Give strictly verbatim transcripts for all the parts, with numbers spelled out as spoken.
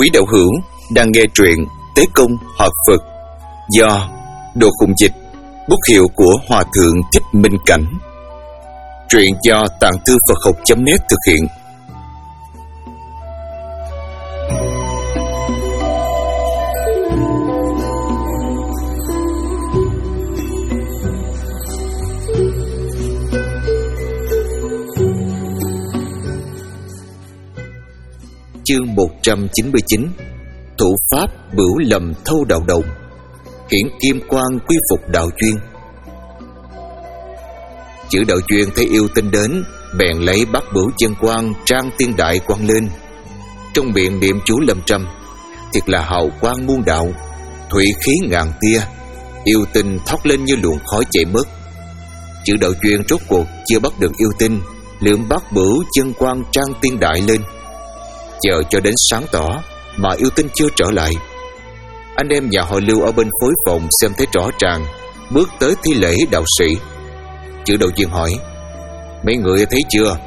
Quý đạo hữu đang nghe truyện Tế Công Hợp Phật do Đồ Khùng Dịch, bút hiệu của Hòa Thượng Thích Minh Cảnh. Truyện do Tạng Thư Phật Học chấm net thực hiện. Chương một trăm chín mươi chín. Thủ pháp bửu lầm thâu đạo đồng, hiển kim quang quy phục đạo chuyên. Chữ đạo chuyên thấy yêu tinh đến, bèn lấy bắt bửu chân quang trang tiên đại quang lên, trong miệng niệm chú lâm trăm. Thiệt là hào quang muôn đạo, thủy khí ngàn tia. Yêu tinh thoát lên như luồng khói chạy mất. Chữ đạo chuyên rốt cuộc chưa bắt được yêu tinh, lượm bắt bửu chân quang trang tiên đại lên. Chờ cho đến sáng tỏ mà yêu tinh chưa trở lại. Anh em nhà họ Lưu ở bên phối phòng xem thấy rõ ràng, bước tới thi lễ đạo sĩ. Chữ đầu chuyên hỏi: mấy người thấy chưa?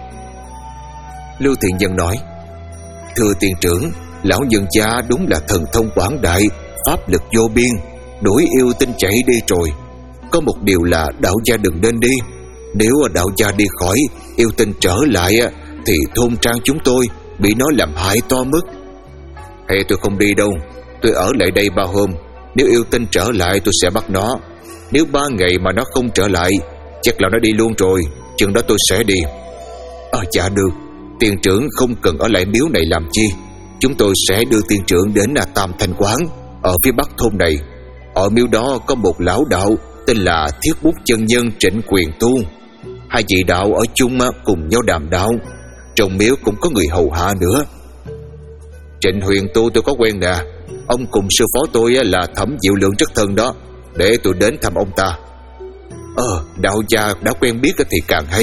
Lưu Thiện Nhân nói: thưa tiền trưởng, lão nhân gia đúng là thần thông quảng đại, pháp lực vô biên, đuổi yêu tinh chạy đi rồi. Có một điều là đạo gia đừng nên đi. Nếu đạo gia đi khỏi, yêu tinh trở lại thì thôn trang chúng tôi bị nó làm hại to mất. Hay tôi không đi đâu, tôi ở lại đây ba hôm. Nếu yêu tinh trở lại tôi sẽ bắt nó. Nếu ba ngày mà nó không trở lại, chắc là nó đi luôn rồi. Chừng đó tôi sẽ đi. À dạ được, tiền trưởng không cần ở lại miếu này làm chi. Chúng tôi sẽ đưa tiền trưởng đến là Tam Thanh Quán ở phía bắc thôn này. Ở miếu đó có một lão đạo tên là Thiết Bút Chân Nhân Trịnh Quyền Tu. Hai vị đạo ở chung cùng nhau đàm đạo. Trong miếu cũng có người hầu hạ nữa. Trịnh Huyền Tu tôi có quen nè. Ông cùng sư phó tôi là Thẩm Diệu Lượng rất thân đó. Để tôi đến thăm ông ta. Ờ, đạo gia đã quen biết thì càng hay.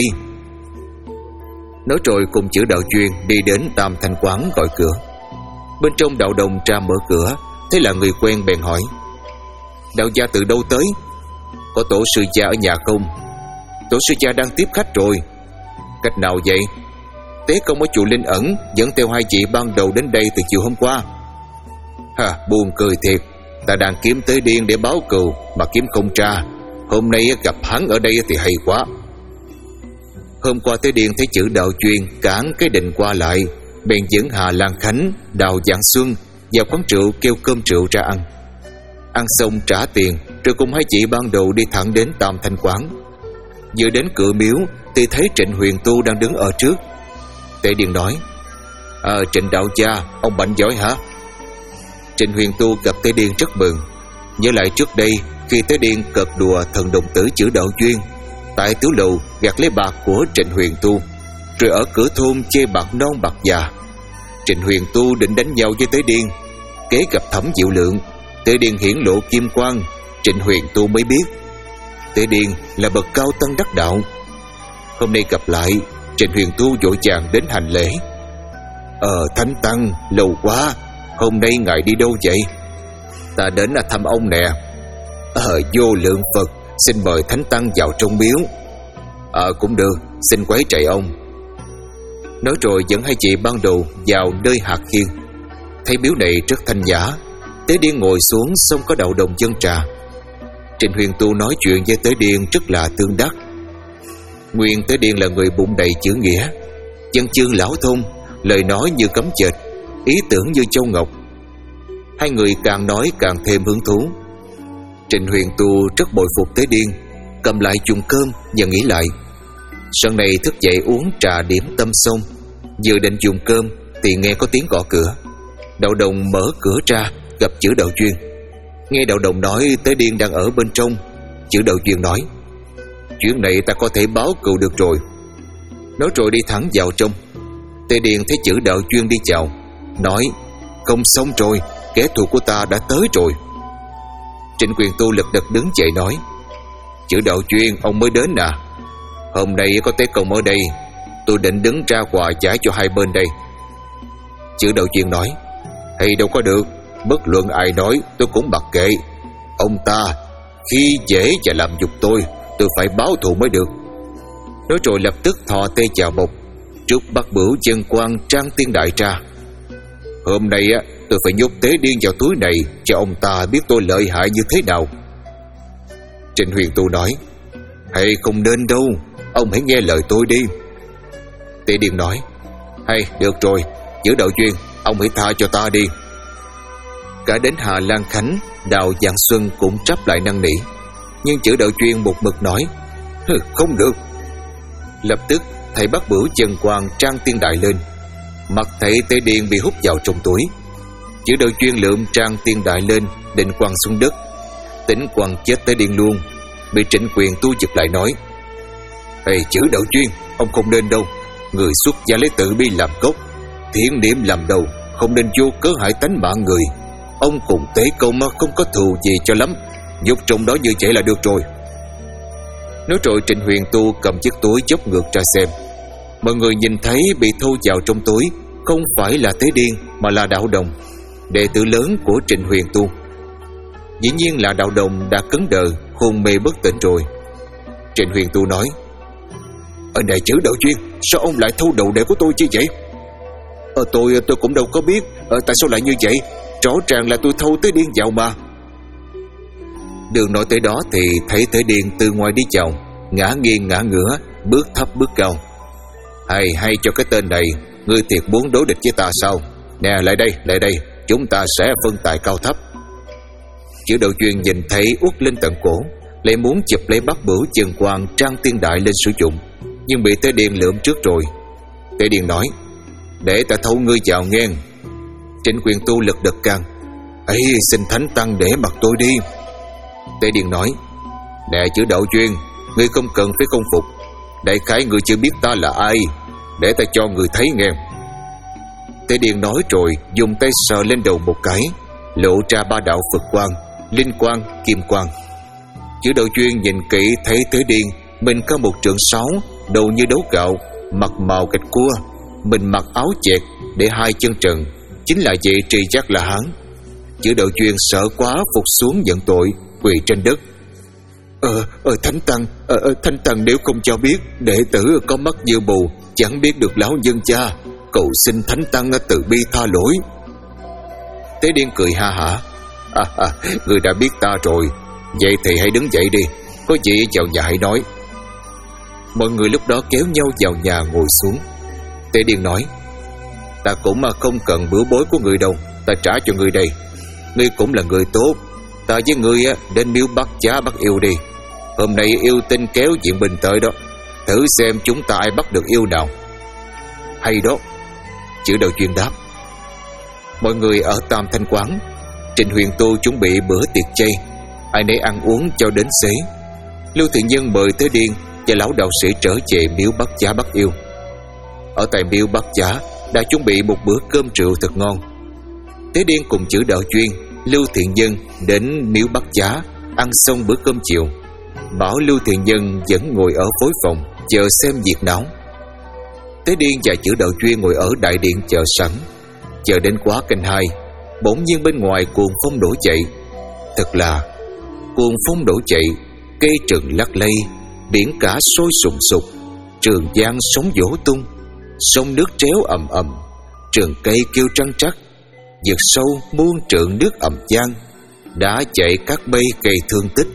Nói rồi cùng chữ đạo chuyên đi đến Tam Thanh Quán gọi cửa. Bên trong đạo đồng ra mở cửa, thấy là người quen bèn hỏi: đạo gia từ đâu tới? Có tổ sư gia ở nhà không? Tổ sư gia đang tiếp khách rồi. Cách nào vậy? Tế Công ở chùa Linh Ẩn dẫn theo hai chị ban đầu đến đây từ chiều hôm qua. Hà, buồn cười thiệt. Ta đang kiếm Tế Điên để báo cừu mà kiếm không ra. Hôm nay gặp hắn ở đây thì hay quá. Hôm qua Tế Điên thấy chữ đạo chuyên cản cái định qua lại, bèn dẫn Hà Lan Khánh, Đào Dạng Xuân vào quán rượu kêu cơm rượu ra ăn. Ăn xong trả tiền, rồi cùng hai chị ban đầu đi thẳng đến Tam Thanh Quán. Vừa đến cửa miếu thì thấy Trịnh Huyền Tu đang đứng ở trước. Tế Điên nói: À, Trịnh đạo gia, ông bệnh giỏi hả? Trịnh Huyền Tu gặp Tế Điên rất mừng. Nhớ lại trước đây khi Tế Điên cợt đùa thần đồng tử chữ đạo chuyên, tại tiểu lầu gạt lấy bạc của Trịnh Huyền Tu, rồi ở cửa thôn chê bạc non bạc già. Trịnh Huyền Tu định đánh nhau với Tế Điên. Kế gặp Thẩm Diệu Lượng, Tế Điên hiển lộ kim quang, Trịnh Huyền Tu mới biết Tế Điên là bậc cao tăng đắc đạo. Hôm nay gặp lại, Trịnh Huyền Tu vội vàng đến hành lễ. Ờ Thánh Tăng, lâu quá, hôm nay ngài đi đâu vậy? Ta đến là thăm ông nè. Ờ vô lượng Phật, xin mời Thánh Tăng vào trong miếu. Ờ cũng được, xin quấy rầy ông. Nói rồi dẫn hai chị ban đầu vào nơi hạt khiên. Thấy miếu này rất thanh nhã. Tế Điên ngồi xuống xong có đậu đồng dân trà. Trịnh Huyền Tu nói chuyện với Tế Điên rất là tương đắc. Nguyên Tế Điên là người bụng đầy chữ nghĩa, văn chương lão thông, lời nói như cấm chệch, ý tưởng như châu ngọc. Hai người càng nói càng thêm hứng thú. Trịnh Huyền Tu rất bội phục Tế Điên, cầm lại chung cơm và nghĩ lại. Sáng nay thức dậy uống trà điểm tâm xong, vừa định dùng cơm thì nghe có tiếng gõ cửa. Đạo đồng mở cửa ra, gặp chữ đạo chuyên. Nghe đạo đồng nói Tế Điên đang ở bên trong, chữ đạo chuyên nói: chuyện này ta có thể báo cừu được rồi. Nói rồi đi thẳng vào trong. Tế Điên thấy chữ đạo chuyên đi chào, nói: không xong rồi, kẻ thù của ta đã tới rồi. Trịnh Quyền Tu lật đật đứng dậy nói: chữ đạo chuyên, ông mới đến à? Hôm nay có Tế Công ở đây, tôi định đứng ra quà giải cho hai bên đây. Chữ đạo chuyên nói: hay đâu có được, bất luận ai nói tôi cũng mặc kệ. Ông ta khi dễ và làm nhục tôi, tôi phải báo thù mới được. Nói rồi lập tức thò tay chào bộc, trúc bắt bửu chân quang trang tiên đại ra. Hôm nay á, tôi phải nhốt Tế Điên vào túi này, cho ông ta biết tôi lợi hại như thế nào. Trịnh Huyền Tu nói: Hay không nên đâu, ông hãy nghe lời tôi đi. Tế Điên nói: Hay, được rồi, Chữ Đạo Duyên, ông hãy tha cho ta đi. Cả đến Hà Lan Khánh, Đào Dạng Xuân cũng trắp lại năn nỉ, nhưng Chữ Đạo Duyên một mực nói: Không được. Lập tức thầy bắt bửu chân quang trang tiên đại lên. Mặt thầy Tế Điên bị hút vào trong túi. Chữ Đạo Duyên lượm trang tiên đại lên, định quăng xuống đất. Tính quăng chết Tế Điên luôn. Bị Trịnh Quyền Tu giật lại nói: Ê Chữ Đạo Duyên, ông không nên đâu. Người xuất gia lấy tự bi làm gốc, thiện niệm làm đầu, không nên vô cớ hại tánh mạng người. Ông cùng Tế Công không có thù gì cho lắm, nhốt trong đó như vậy là được rồi. Nói rồi Trịnh Huyền Tu cầm chiếc túi dốc ngược ra xem. Mọi người nhìn thấy bị thâu vào trong túi không phải là Tế Điên mà là Đạo Đồng, đệ tử lớn của Trịnh Huyền Tu. Dĩ nhiên là Đạo Đồng đã cứng đờ, hôn mê bất tỉnh rồi. Trịnh Huyền Tu nói: Ở này Chữ Đạo Duyên, sao ông lại thâu đầu đệ của tôi chứ vậy? Ờ tôi tôi cũng đâu có biết ờ, tại sao lại như vậy. Rõ ràng là tôi thâu Tế Điên vào mà. Đường nói tới đó thì thấy Tế Điên từ ngoài đi vào, ngã nghiêng ngã ngửa, bước thấp bước cao. Hay hay cho cái tên này, ngươi thiệt muốn đối địch với ta sao? Nè lại đây, lại đây, chúng ta sẽ phân tài cao thấp. Chữ Đạo Duyên nhìn thấy uất lên tận cổ, lại muốn chụp lấy bắt bửu chân quang trang tiên đại lên sử dụng, nhưng bị Tế Điên lượm trước rồi. Tế Điên nói: Để ta thâu ngươi vào nghe. Trịnh Quyền Tu lực đật can: Ấy xin Thánh Tăng để mặc tôi đi. Tế Điên nói: Nè Chữ Đạo Duyên, ngươi không cần phải công phục. Đại khái ngươi chưa biết ta là ai, để ta cho ngươi thấy nghe. Tế Điên nói rồi dùng tay sờ lên đầu một cái, lộ ra ba đạo Phật quang, linh quang, kim quang. Chữ Đạo Duyên nhìn kỹ thấy Tế Điên mình có một trượng sáu, đầu như đấu gạo, mặt màu gạch cua, mình mặc áo chẹt để hai chân trần, chính là vị Trì Giác La Hán. Chữ Đạo Duyên sợ quá phục xuống nhận tội, quỳ trên đất. Ờ, ờ Thánh Tăng, ờ, ờ, Thánh Tăng nếu không cho biết, đệ tử có mắt như mù, chẳng biết được lão nhân cha, cầu xin Thánh Tăng từ bi tha lỗi. Tế Điên cười ha hả: à, à, người đã biết ta rồi, vậy thì hãy đứng dậy đi, có gì vào nhà hãy nói. Mọi người lúc đó kéo nhau vào nhà ngồi xuống. Tế Điên nói: Ta cũng mà không cần bữa bối của người đâu, ta trả cho người đây. Ngươi cũng là người tốt, ta với ngươi đến miếu bắt Chá bắt yêu đi. Hôm nay yêu tinh kéo diện binh tới đó, thử xem chúng ta ai bắt được yêu nào. Hay đó, Chữ Đạo Duyên đáp. Mọi người ở Tam Thanh Quán, Trịnh Huyền Tu chuẩn bị bữa tiệc chay, ai nấy ăn uống cho đến xế. Lưu Thiện Nhân mời Tế Điên và lão đạo sĩ trở về miếu bắt Chá bắt yêu. Ở tại miếu bắt Chá đã chuẩn bị một bữa cơm rượu thật ngon. Tế Điên cùng Chữ Đạo Duyên, Lưu Thiện Nhân đến miếu bắt Chá, ăn xong bữa cơm chiều, bảo Lưu Thiện Nhân vẫn ngồi ở phối phòng chờ xem việc náo. Tế Điên và Chữ Đạo Duyên ngồi ở đại điện chờ sẵn. Chờ đến quá canh hai, bỗng nhiên bên ngoài cuồng phong đổ chạy. Thật là cuồng phong đổ chạy, cây rừng lắc lay, biển cả sôi sùng sục, Trường Giang sóng vỗ tung, sông nước tréo ầm ầm, trường cây kêu trăng trắc, vực sâu muôn trượng nước ầm giang, đã chạy các mây gây thương tích.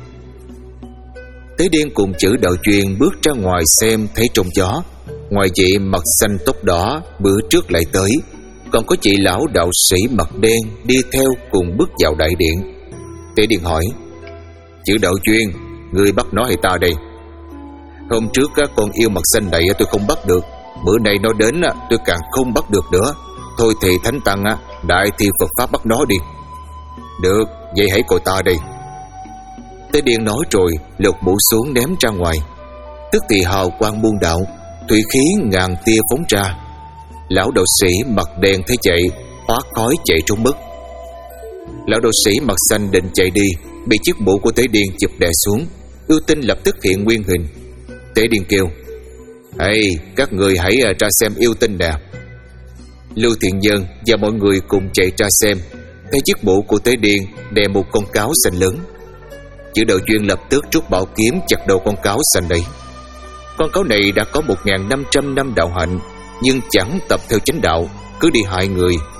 Tế Điên cùng Chữ Đạo Duyên bước ra ngoài xem, thấy trong gió, ngoài chị mặt xanh tóc đỏ bữa trước lại tới, còn có chị lão đạo sĩ mặt đen đi theo cùng bước vào đại điện. Tế Điên hỏi: Chữ Đạo Duyên, người bắt nó hay ta đây? Hôm trước con yêu mặt xanh này tôi không bắt được, bữa nay nó đến tôi càng không bắt được nữa. Thôi thì Thánh Tăng đại thi Phật pháp bắt nó đi. Được, vậy hãy coi ta đây. Tế Điên nói rồi lột mũ xuống ném ra ngoài. Tức thì hào quang muôn đạo, thủy khí ngàn tia phóng ra. Lão đạo sĩ mặt đen thấy chạy, hóa khói chạy trốn mất. Lão đạo sĩ mặt xanh định chạy đi, bị chiếc mũ của Tế Điên chụp đè xuống. Ưu tinh lập tức hiện nguyên hình. Tế Điên kêu: Hay, các người hãy ra xem yêu tinh nè. Lưu Thiện Nhân và mọi người cùng chạy ra xem, thấy chiếc mũ của Tế Điên đè một con cáo xanh lớn. Chữ Đạo Duyên lập tức rút bảo kiếm chặt đầu con cáo xanh ấy. Con cáo này đã có một nghìn năm trăm năm đạo hạnh, nhưng chẳng tập theo chánh đạo, cứ đi hại người.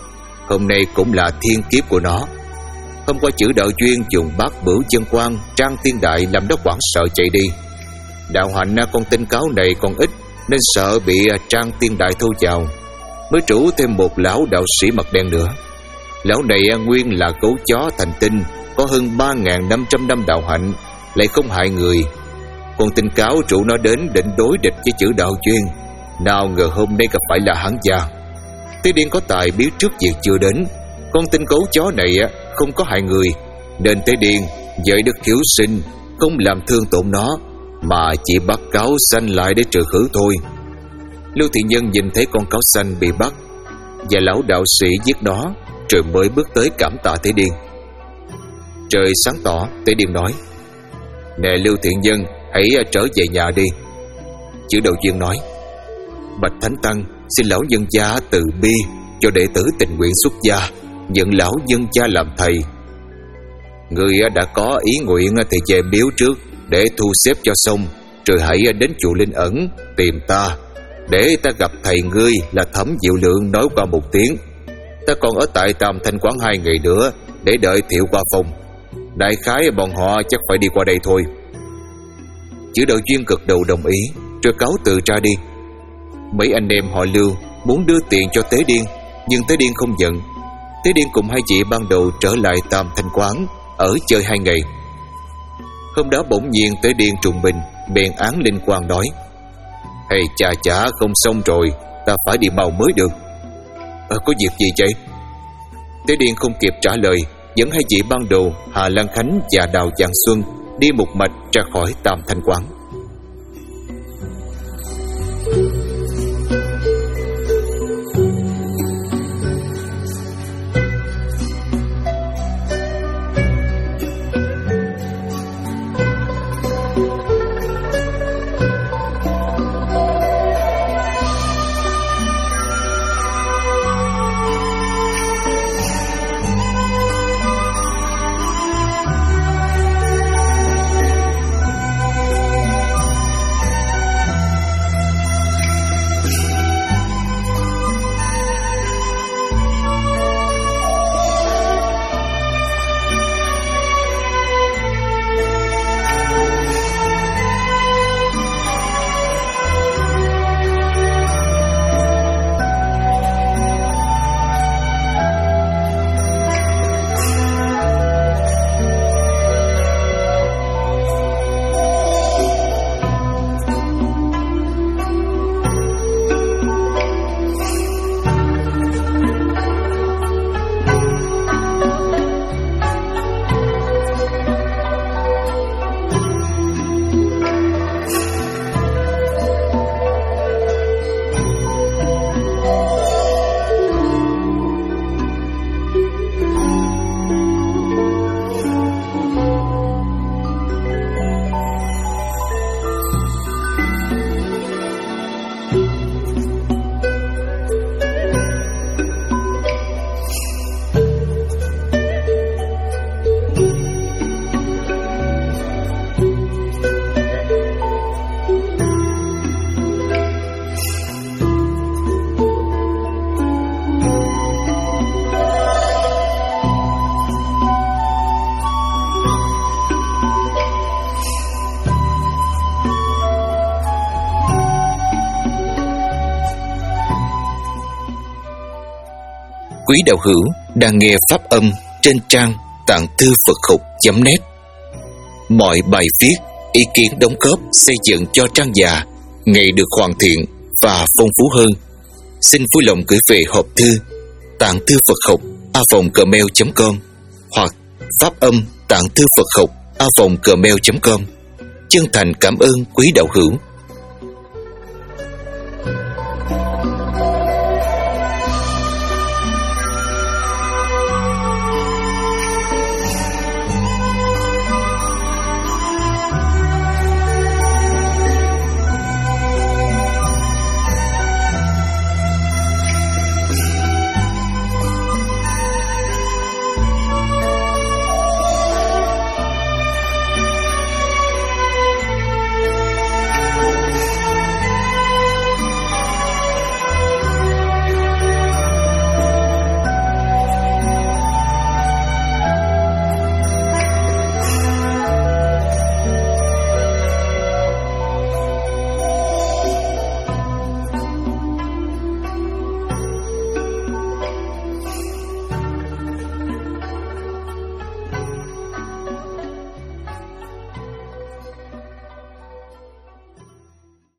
Hôm nay cũng là thiên kiếp của nó. Hôm qua chữ đạo duyên dùng bát bửu chân quang Trang Tiên Đại làm nó hoảng sợ chạy đi. Đạo hạnh con tinh cáo này còn ít nên sợ bị Trang Tiên Đại thu vào, mới rủ thêm một lão đạo sĩ mặt đen nữa. Lão này nguyên là gấu chó thành tinh, có hơn ba nghìn năm trăm năm đạo hạnh, lại không hại người. Con tinh cáo rủ nó đến định đối địch với chữ đạo duyên, nào ngờ hôm nay gặp phải là hắn già. Tế Điên có tài biết trước việc chưa đến. Con tinh gấu chó này không có hại người, nên Tế Điên dạy đức hiếu sinh, không làm thương tổn nó, mà chỉ bắt cáo xanh lại để trừ khử thôi. Lưu Thị Nhân nhìn thấy con cáo xanh bị bắt và lão đạo sĩ giết nó, rồi mới bước tới cảm tạ Tế Điên. Trời sáng tỏ, Tế Điên nói: "Nè Lưu Thiện Nhân, hãy trở về nhà đi." Chữ đạo duyên nói: "Bạch Thánh Tăng, xin lão nhân gia từ bi cho đệ tử tình nguyện xuất gia, nhận lão nhân gia làm thầy." "Người đã có ý nguyện thì về miếu trước để thu xếp cho xong, rồi hãy đến chùa Linh Ẩn tìm ta, để ta gặp thầy ngươi là Thẩm Diệu Lượng nói qua một tiếng. Ta còn ở tại Tam Thanh Quán hai ngày nữa để đợi Thiệu qua phòng. Đại khái bọn họ chắc phải đi qua đây thôi." Chữ đạo duyên gật đầu đồng ý, rồi cáo từ ra đi. Mấy anh em họ Lưu muốn đưa tiền cho Tế Điên, nhưng Tế Điên không nhận. Tế Điên cùng hai chị ban đầu trở lại Tam Thanh Quán ở chơi hai ngày. Hôm đó bỗng nhiên Tế Điên trùng bình bèn án linh quang nói: "Hay chà chả, không xong rồi, ta phải đi mau mới được." "Ờ, có việc gì vậy?" Tế Điên không kịp trả lời, dẫn hai chị ban đầu Hà Lan Khánh và Đào Dạng Xuân đi một mạch ra khỏi Tam Thanh Quán. Quý đạo hữu đang nghe pháp âm trên trang tạng thư Phật học chấm net. Mọi bài viết, ý kiến đóng góp xây dựng cho trang già ngày được hoàn thiện và phong phú hơn. Xin vui lòng gửi về hộp thư tạng thư Phật học a vòng gmail chấm com hoặc pháp âm tạng thư Phật học a vòng gmail chấm com. Chân thành cảm ơn quý đạo hữu